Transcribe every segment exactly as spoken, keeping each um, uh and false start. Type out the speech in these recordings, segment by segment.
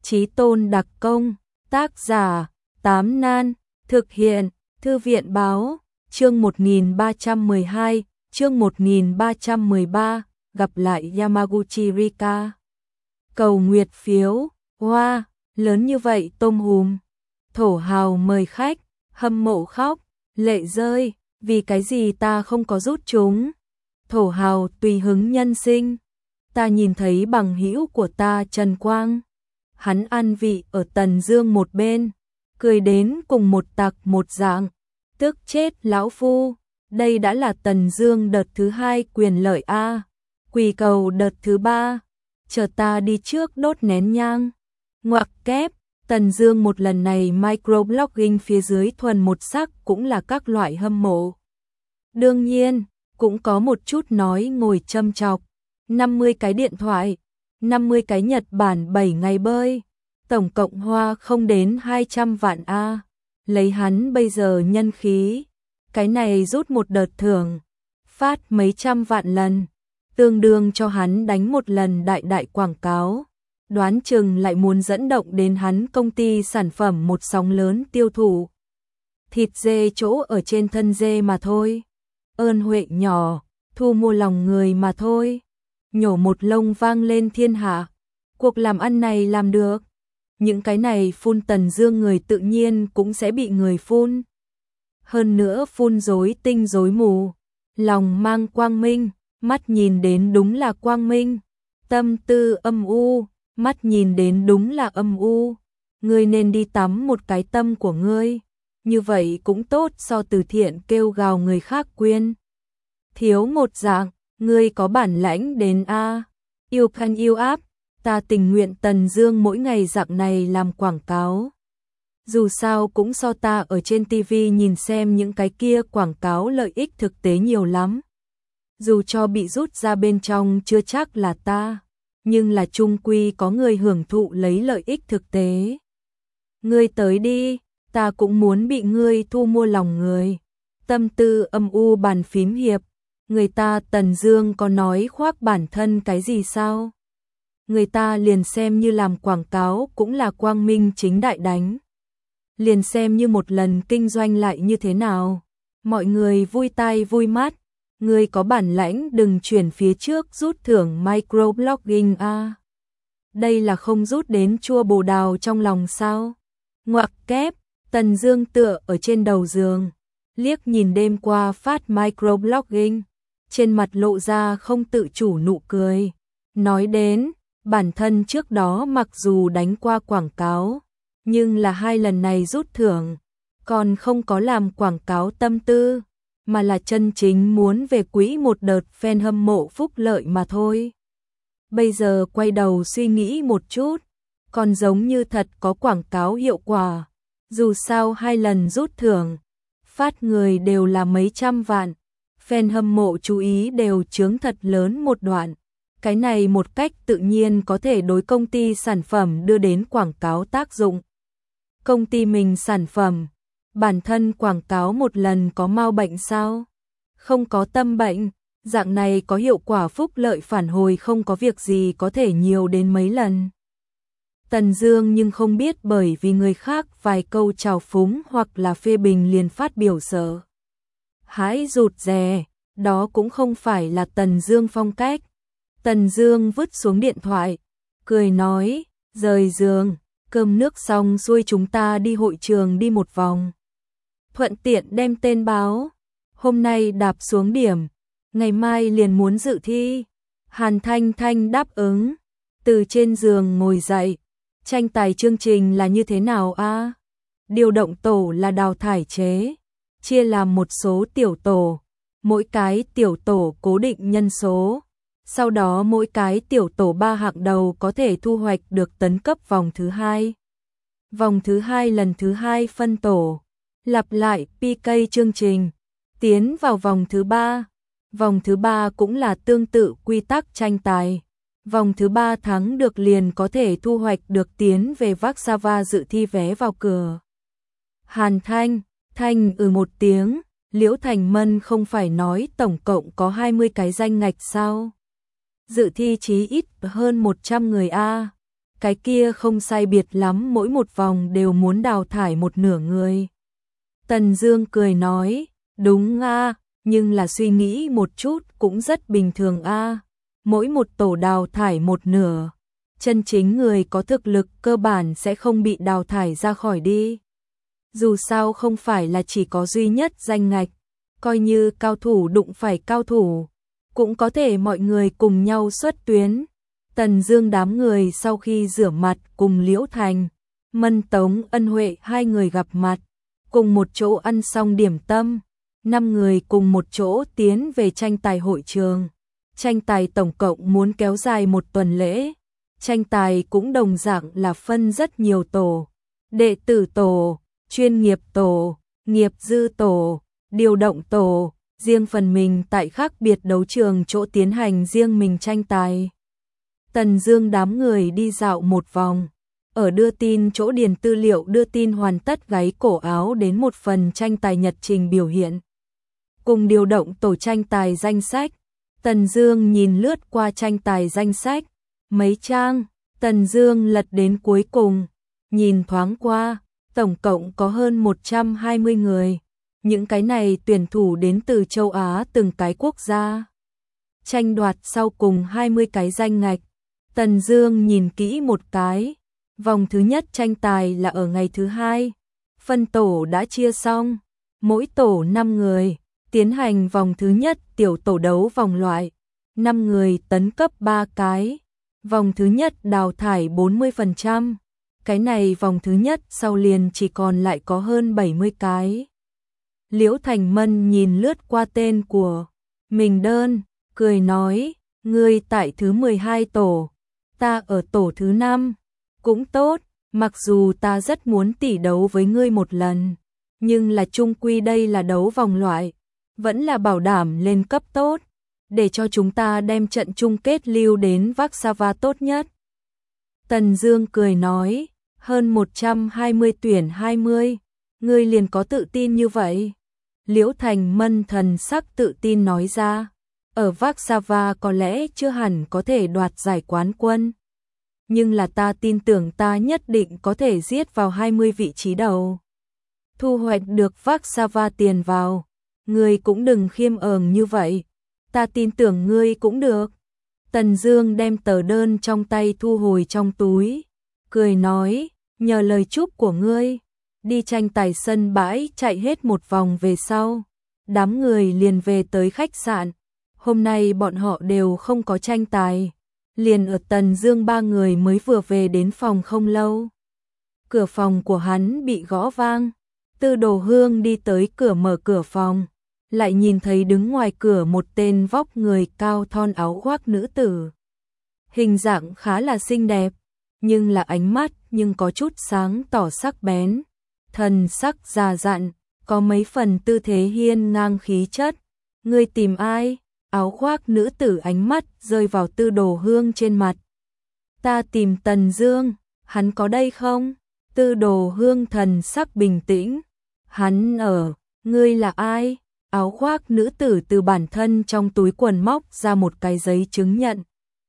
Chí Tôn đặc công, tác giả, Tám Nan, thực hiện, Thư viện báo, chương một nghìn ba trăm mười hai, chương một nghìn ba trăm mười ba, gặp lại Yamaguchi Rika. Cầu nguyệt phiếu, hoa, wow, lớn như vậy tôm hùm. Thổ hào mời khách, hâm mộ khóc, lệ rơi, vì cái gì ta không có rút chúng. Thổ hào tùy hứng nhân sinh. Ta nhìn thấy bằng hữu của ta Trần Quang. Hắn ăn vị ở Tần Dương một bên, cười đến cùng một tặc một dạng. Tức chết lão phu, đây đã là Tần Dương đợt thứ hai quyền lợi a. Quỳ cầu đợt thứ ba, chờ ta đi trước đốt nén nhang. Ngoặc kép, Tần Dương một lần này microblogging phía dưới thuần một sắc cũng là các loại hâm mộ. Đương nhiên, cũng có một chút nói ngồi châm chọc. năm mươi cái điện thoại, năm mươi cái Nhật Bản bảy ngày bơi, tổng cộng hoa không đến hai trăm vạn a. Lấy hắn bây giờ nhân khí, cái này rút một đợt thưởng, phát mấy trăm vạn lần, tương đương cho hắn đánh một lần đại đại quảng cáo. Đoán chừng lại muốn dẫn động đến hắn công ty sản phẩm một sóng lớn tiêu thụ. Thịt dê chỗ ở trên thân dê mà thôi. Ơn huệ nhỏ, thu mua lòng người mà thôi. Nhổ một lông vang lên thiên hạ. Cuộc làm ăn này làm được. Những cái này phun Tần Dương người tự nhiên cũng sẽ bị người phun. Hơn nữa phun rối tinh rối mù. Lòng mang quang minh, mắt nhìn đến đúng là quang minh. Tâm tư âm u, mắt nhìn đến đúng là âm u. Ngươi nên đi tắm một cái tâm của ngươi. Như vậy cũng tốt so từ thiện kêu gào người khác quyên. Thiếu một dạng, ngươi có bản lãnh đến a. Yêu khăn yêu áp, ta tình nguyện Tần Dương mỗi ngày dạng này làm quảng cáo. Dù sao cũng so ta ở trên ti vi nhìn xem những cái kia quảng cáo lợi ích thực tế nhiều lắm. Dù cho bị rút ra bên trong chưa chắc là ta, nhưng là chung quy có người hưởng thụ lấy lợi ích thực tế. Ngươi tới đi, ta cũng muốn bị ngươi thu mua lòng người. Tâm tư âm u bàn phím hiệp, người ta Tần Dương có nói khoác bản thân cái gì sao? Người ta liền xem như làm quảng cáo cũng là quang minh chính đại đánh. Liền xem như một lần kinh doanh lại như thế nào. Mọi người vui tai vui mắt, ngươi có bản lãnh đừng chuyển phía trước rút thưởng microblogging a. À. Đây là không rút đến chua bồ đào trong lòng sao? Ngoặc kép, Tần Dương tựa ở trên đầu giường, liếc nhìn đêm qua phát microblogging, trên mặt lộ ra không tự chủ nụ cười. Nói đến, bản thân trước đó mặc dù đánh qua quảng cáo, nhưng là hai lần này rút thưởng, còn không có làm quảng cáo tâm tư, mà là chân chính muốn về quỹ một đợt fan hâm mộ phúc lợi mà thôi. Bây giờ quay đầu suy nghĩ một chút, còn giống như thật có quảng cáo hiệu quả. Dù sao hai lần rút thưởng, phát người đều là mấy trăm vạn, fan hâm mộ chú ý đều chướng thật lớn một đoạn. Cái này một cách tự nhiên có thể đối công ty sản phẩm đưa đến quảng cáo tác dụng. Công ty mình sản phẩm, bản thân quảng cáo một lần có mau bệnh sao? Không có tâm bệnh, dạng này có hiệu quả phúc lợi phản hồi không có việc gì có thể nhiều đến mấy lần. Tần Dương nhưng không biết bởi vì người khác vài câu chào phúng hoặc là phê bình liền phát biểu sợ hãi rụt rè, đó cũng không phải là Tần Dương phong cách. Tần Dương vứt xuống điện thoại, cười nói, rời giường, cơm nước xong xuôi chúng ta đi hội trường đi một vòng. Thuận tiện đem tên báo, hôm nay đạp xuống điểm, ngày mai liền muốn dự thi. Hàn Thanh Thanh đáp ứng, từ trên giường ngồi dậy, tranh tài chương trình là như thế nào a? À? Điều động tổ là đào thải chế, chia làm một số tiểu tổ, mỗi cái tiểu tổ cố định nhân số. Sau đó mỗi cái tiểu tổ ba hạng đầu có thể thu hoạch được tấn cấp vòng thứ hai. Vòng thứ hai lần thứ hai phân tổ, lặp lại pê ca chương trình, tiến vào vòng thứ ba. Vòng thứ ba cũng là tương tự quy tắc tranh tài. Vòng thứ ba thắng được liền có thể thu hoạch được tiến về Warsaw dự thi vé vào cửa. Hàn Thanh, Thanh ừ một tiếng, Liễu Thành Mân không phải nói tổng cộng có hai mươi cái danh ngạch sao? Dự thi chí ít hơn một trăm người a. cái kia không sai biệt lắm mỗi một vòng đều muốn đào thải một nửa người. Tần Dương cười nói, đúng a, nhưng là suy nghĩ một chút cũng rất bình thường a. Mỗi một tổ đào thải một nửa, chân chính người có thực lực cơ bản sẽ không bị đào thải ra khỏi đi. Dù sao không phải là chỉ có duy nhất danh ngạch, coi như cao thủ đụng phải cao thủ, cũng có thể mọi người cùng nhau xuất tuyến. Tần Dương đám người sau khi rửa mặt cùng Liễu Thành, Mân Tống, Ân Huệ hai người gặp mặt, cùng một chỗ ăn xong điểm tâm, năm người cùng một chỗ tiến về tranh tài hội trường. Tranh tài tổng cộng muốn kéo dài một tuần lễ. Tranh tài cũng đồng dạng là phân rất nhiều tổ, đệ tử tổ, chuyên nghiệp tổ, nghiệp dư tổ, điều động tổ, riêng phần mình tại khác biệt đấu trường chỗ tiến hành riêng mình tranh tài. Tần Dương đám người đi dạo một vòng, ở đưa tin chỗ điền tư liệu đưa tin hoàn tất gáy cổ áo đến một phần tranh tài nhật trình biểu hiện. Cùng điều động tổ tranh tài danh sách, Tần Dương nhìn lướt qua tranh tài danh sách, mấy trang, Tần Dương lật đến cuối cùng, nhìn thoáng qua, tổng cộng có hơn một trăm hai mươi người. Những cái này tuyển thủ đến từ châu Á từng cái quốc gia. Tranh đoạt sau cùng hai mươi cái danh ngạch. Tần Dương nhìn kỹ một cái, vòng thứ nhất tranh tài là ở ngày thứ hai. Phân tổ đã chia xong, mỗi tổ năm người, tiến hành vòng thứ nhất tiểu tổ đấu vòng loại. năm người tấn cấp ba cái. Vòng thứ nhất đào thải bốn mươi phần trăm. Cái này vòng thứ nhất sau liền chỉ còn lại có hơn bảy mươi cái. Liễu Thành Mân nhìn lướt qua tên của mình đơn, cười nói, ngươi tại thứ mười hai tổ, ta ở tổ thứ năm, cũng tốt, mặc dù ta rất muốn tỉ đấu với ngươi một lần, nhưng là chung quy đây là đấu vòng loại, vẫn là bảo đảm lên cấp tốt, để cho chúng ta đem trận chung kết lưu đến Warsaw tốt nhất. Tần Dương cười nói, hơn một trăm hai mươi tuyển hai mươi, ngươi liền có tự tin như vậy? Liễu Thành Mân thần sắc tự tin nói ra, ở Warsaw có lẽ chưa hẳn có thể đoạt giải quán quân, nhưng là ta tin tưởng ta nhất định có thể giết vào hai mươi vị trí đầu. Thu hoạch được Warsaw tiền vào, ngươi cũng đừng khiêm ờn như vậy, ta tin tưởng ngươi cũng được. Tần Dương đem tờ đơn trong tay thu hồi trong túi, cười nói, nhờ lời chúc của ngươi, đi tranh tài sân bãi chạy hết một vòng về sau, đám người liền về tới khách sạn. Hôm nay bọn họ đều không có tranh tài, liền ở Tần Dương ba người mới vừa về đến phòng không lâu. Cửa phòng của hắn bị gõ vang, Tư Đồ Hương đi tới cửa mở cửa phòng, lại nhìn thấy đứng ngoài cửa một tên vóc người cao thon áo khoác nữ tử. Hình dạng khá là xinh đẹp, nhưng là ánh mắt nhưng có chút sáng tỏ sắc bén, thần sắc già dặn, có mấy phần tư thế hiên ngang khí chất. Ngươi tìm ai? Áo khoác nữ tử ánh mắt rơi vào Tư Đồ Hương trên mặt. Ta tìm Tần Dương, hắn có đây không? Tư Đồ Hương thần sắc bình tĩnh. Hắn ở, ngươi là ai? Áo khoác nữ tử từ bản thân trong túi quần móc ra một cái giấy chứng nhận,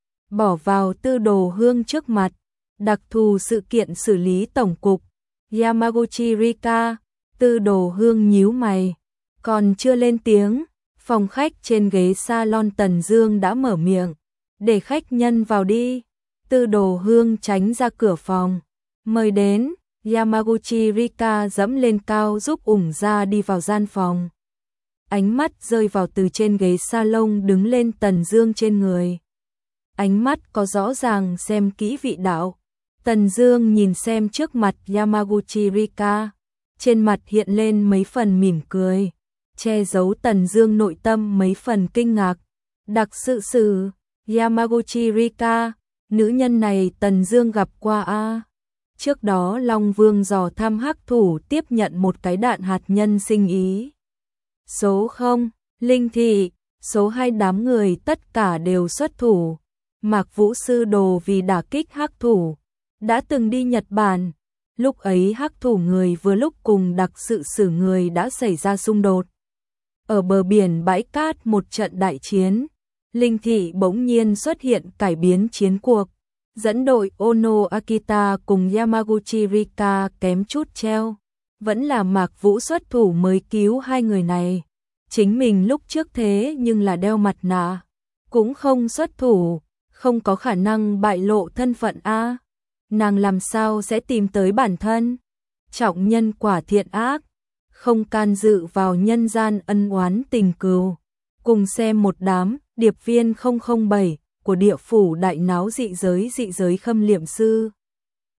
bỏ vào Tư Đồ Hương trước mặt. Đặc thù sự kiện xử lý tổng cục, Yamaguchi Rika. Tư Đồ Hương nhíu mày, còn chưa lên tiếng, phòng khách trên ghế salon Tần Dương đã mở miệng, để khách nhân vào đi. Tư Đồ Hương tránh ra cửa phòng, mời đến. Yamaguchi Rika dẫm lên cao giúp ủng ra đi vào gian phòng. Ánh mắt rơi vào từ trên ghế salon đứng lên Tần Dương trên người. Ánh mắt có rõ ràng xem kỹ vị đạo. Tần Dương nhìn xem trước mặt Yamaguchi Rika, trên mặt hiện lên mấy phần mỉm cười, che giấu Tần Dương nội tâm mấy phần kinh ngạc. Đặc sự sử, Yamaguchi Rika, nữ nhân này Tần Dương gặp qua a. Trước đó Long Vương dò thăm hắc thủ tiếp nhận một cái đạn hạt nhân sinh ý. Số không, Linh Thị, số hai đám người tất cả đều xuất thủ. Mạc Vũ Sư Đồ vì đả kích hắc thủ, đã từng đi Nhật Bản. Lúc ấy hắc thủ người vừa lúc cùng đặc sự sử người đã xảy ra xung đột. Ở bờ biển bãi cát một trận đại chiến, Linh Thị bỗng nhiên xuất hiện cải biến chiến cuộc. dẫn đội Ono Akita cùng Yamaguchi Rika kém chút treo. Vẫn là Mạc Vũ xuất thủ mới cứu hai người này. Chính mình lúc trước thế nhưng là đeo mặt nạ, cũng không xuất thủ, không có khả năng bại lộ thân phận a. Nàng làm sao sẽ tìm tới bản thân? Trọng nhân quả thiện ác, không can dự vào nhân gian ân oán tình cừu. Cùng xem một đám điệp viên không không bảy của địa phủ đại náo dị giới dị giới khâm liệm sư.